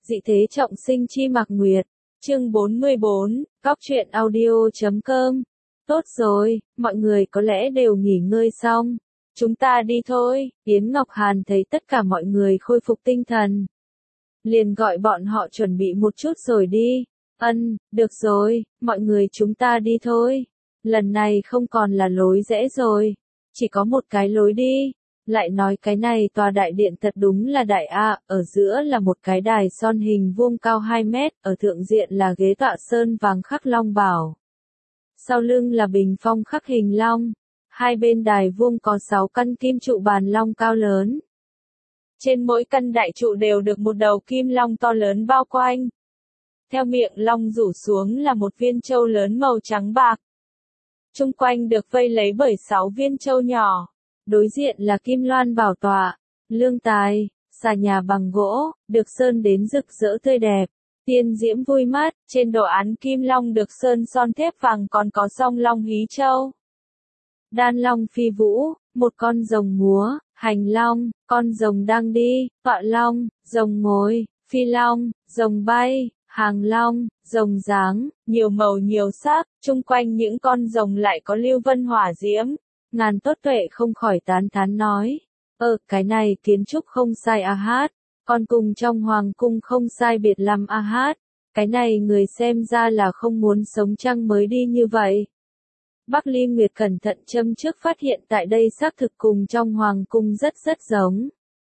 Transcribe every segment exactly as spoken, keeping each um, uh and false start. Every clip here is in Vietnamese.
Dị thế trọng sinh chi Mạc Nguyệt, chương bốn mươi bốn, góc truyện audio.com. Tốt rồi, mọi người có lẽ đều nghỉ ngơi xong. Chúng ta đi thôi. Yến Ngọc Hàn thấy tất cả mọi người khôi phục tinh thần, liền gọi bọn họ chuẩn bị một chút rồi đi. Ân, được rồi, mọi người chúng ta đi thôi. Lần này không còn là lối rẽ rồi, chỉ có một cái lối đi. Lại nói cái này tòa đại điện thật đúng là đại a, ở giữa là một cái đài son hình vuông cao hai mét, ở thượng diện là ghế tọa sơn vàng khắc long bảo. Sau lưng là bình phong khắc hình long, hai bên đài vuông có sáu căn kim trụ bàn long cao lớn. Trên mỗi căn đại trụ đều được một đầu kim long to lớn bao quanh. Theo miệng long rủ xuống là một viên châu lớn màu trắng bạc. Chung quanh được vây lấy bởi sáu viên châu nhỏ. Đối diện là kim loan bảo tọa, lương tài, xà nhà bằng gỗ, được sơn đến rực rỡ tươi đẹp, tiên diễm vui mắt, trên đồ án kim long được sơn son thép vàng còn có song long hí châu. Đan long phi vũ, một con rồng múa, hành long, con rồng đang đi, tọa long, rồng ngồi, phi long, rồng bay, hàng long, rồng dáng, nhiều màu nhiều sắc, chung quanh những con rồng lại có lưu vân hỏa diễm. Ngàn tốt tuệ không khỏi tán thán nói, ờ, cái này kiến trúc không sai a hát, còn cùng trong hoàng cung không sai biệt lắm a hát, cái này người xem ra là không muốn sống chăng mới đi như vậy. Bắc Ly Nguyệt cẩn thận châm trước phát hiện tại đây xác thực cùng trong hoàng cung rất rất giống.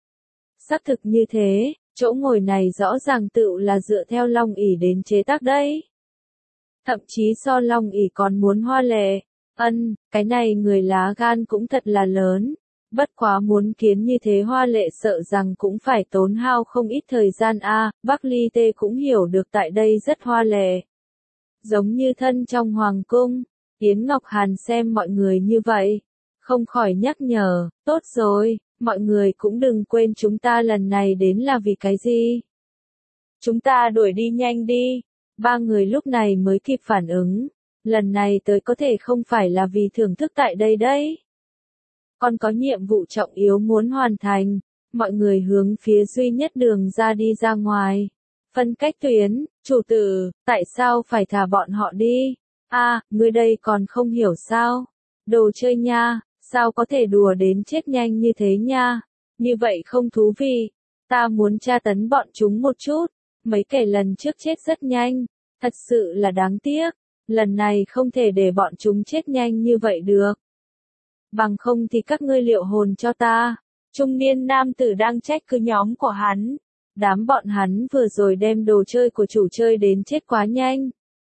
Xác thực như thế, chỗ ngồi này rõ ràng tựu là dựa theo long ỷ đến chế tác đấy. Thậm chí so long ỷ còn muốn hoa lệ. Ân, cái này người lá gan cũng thật là lớn, bất quá muốn kiến như thế hoa lệ sợ rằng cũng phải tốn hao không ít thời gian a. Bắc Ly Tê cũng hiểu được tại đây rất hoa lệ. Giống như thân trong hoàng cung, Yến Ngọc Hàn xem mọi người như vậy, không khỏi nhắc nhở, tốt rồi, mọi người cũng đừng quên chúng ta lần này đến là vì cái gì. Chúng ta đuổi đi nhanh đi, ba người lúc này mới kịp phản ứng. Lần này tới có thể không phải là vì thưởng thức tại đây đấy. Còn có nhiệm vụ trọng yếu muốn hoàn thành, mọi người hướng phía duy nhất đường ra đi ra ngoài. Phân cách tuyến, chủ tử, tại sao phải thả bọn họ đi? A, à, ngươi đây còn không hiểu sao? Đồ chơi nha, sao có thể đùa đến chết nhanh như thế nha? Như vậy không thú vị, ta muốn tra tấn bọn chúng một chút, mấy kẻ lần trước chết rất nhanh, thật sự là đáng tiếc. Lần này không thể để bọn chúng chết nhanh như vậy được. Bằng không thì các ngươi liệu hồn cho ta. Trung niên nam tử đang trách cứ nhóm của hắn. Đám bọn hắn vừa rồi đem đồ chơi của chủ chơi đến chết quá nhanh.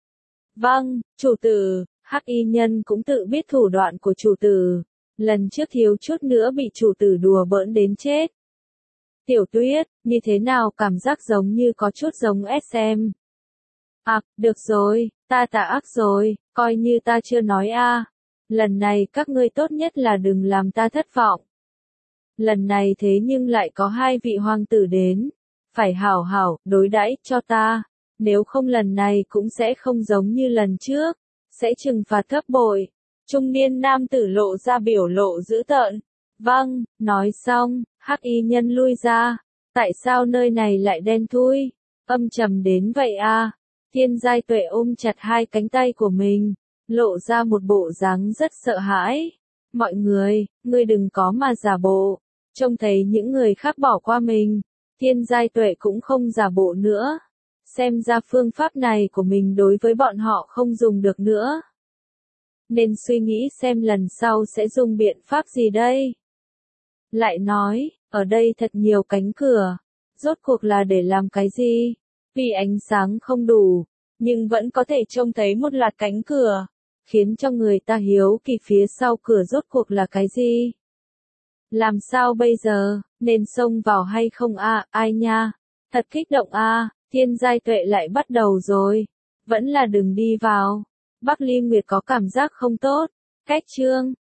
Vâng, chủ tử, hắc y nhân cũng tự biết thủ đoạn của chủ tử. Lần trước thiếu chút nữa bị chủ tử đùa bỡn đến chết. Tiểu Tuyết, như thế nào cảm giác giống như có chút giống ét em. À, được rồi, ta tạ ác rồi, coi như ta chưa nói a. Lần này các ngươi tốt nhất là đừng làm ta thất vọng. Lần này thế nhưng lại có hai vị hoàng tử đến, phải hảo hảo đối đãi cho ta, nếu không lần này cũng sẽ không giống như lần trước, sẽ trừng phạt gấp bội. Trung niên nam tử lộ ra biểu lộ dữ tợn. Vâng, nói xong, hắc y nhân lui ra. Tại sao nơi này lại đen thui, âm trầm đến vậy a? Thiên Giai Tuệ ôm chặt hai cánh tay của mình, lộ ra một bộ dáng rất sợ hãi. Mọi người, ngươi đừng có mà giả bộ. Trông thấy những người khác bỏ qua mình, Thiên Giai Tuệ cũng không giả bộ nữa. Xem ra phương pháp này của mình đối với bọn họ không dùng được nữa. Nên suy nghĩ xem lần sau sẽ dùng biện pháp gì đây. Lại nói, ở đây thật nhiều cánh cửa, rốt cuộc là để làm cái gì? Vì ánh sáng không đủ, nhưng vẫn có thể trông thấy một loạt cánh cửa, khiến cho người ta hiếu kỳ phía sau cửa rốt cuộc là cái gì. Làm sao bây giờ, nên xông vào hay không a? À, ai nha, thật kích động a. À, Thiên Giai Tuệ lại bắt đầu rồi, vẫn là đừng đi vào. Bắc Ly Nguyệt có cảm giác không tốt. Cách chương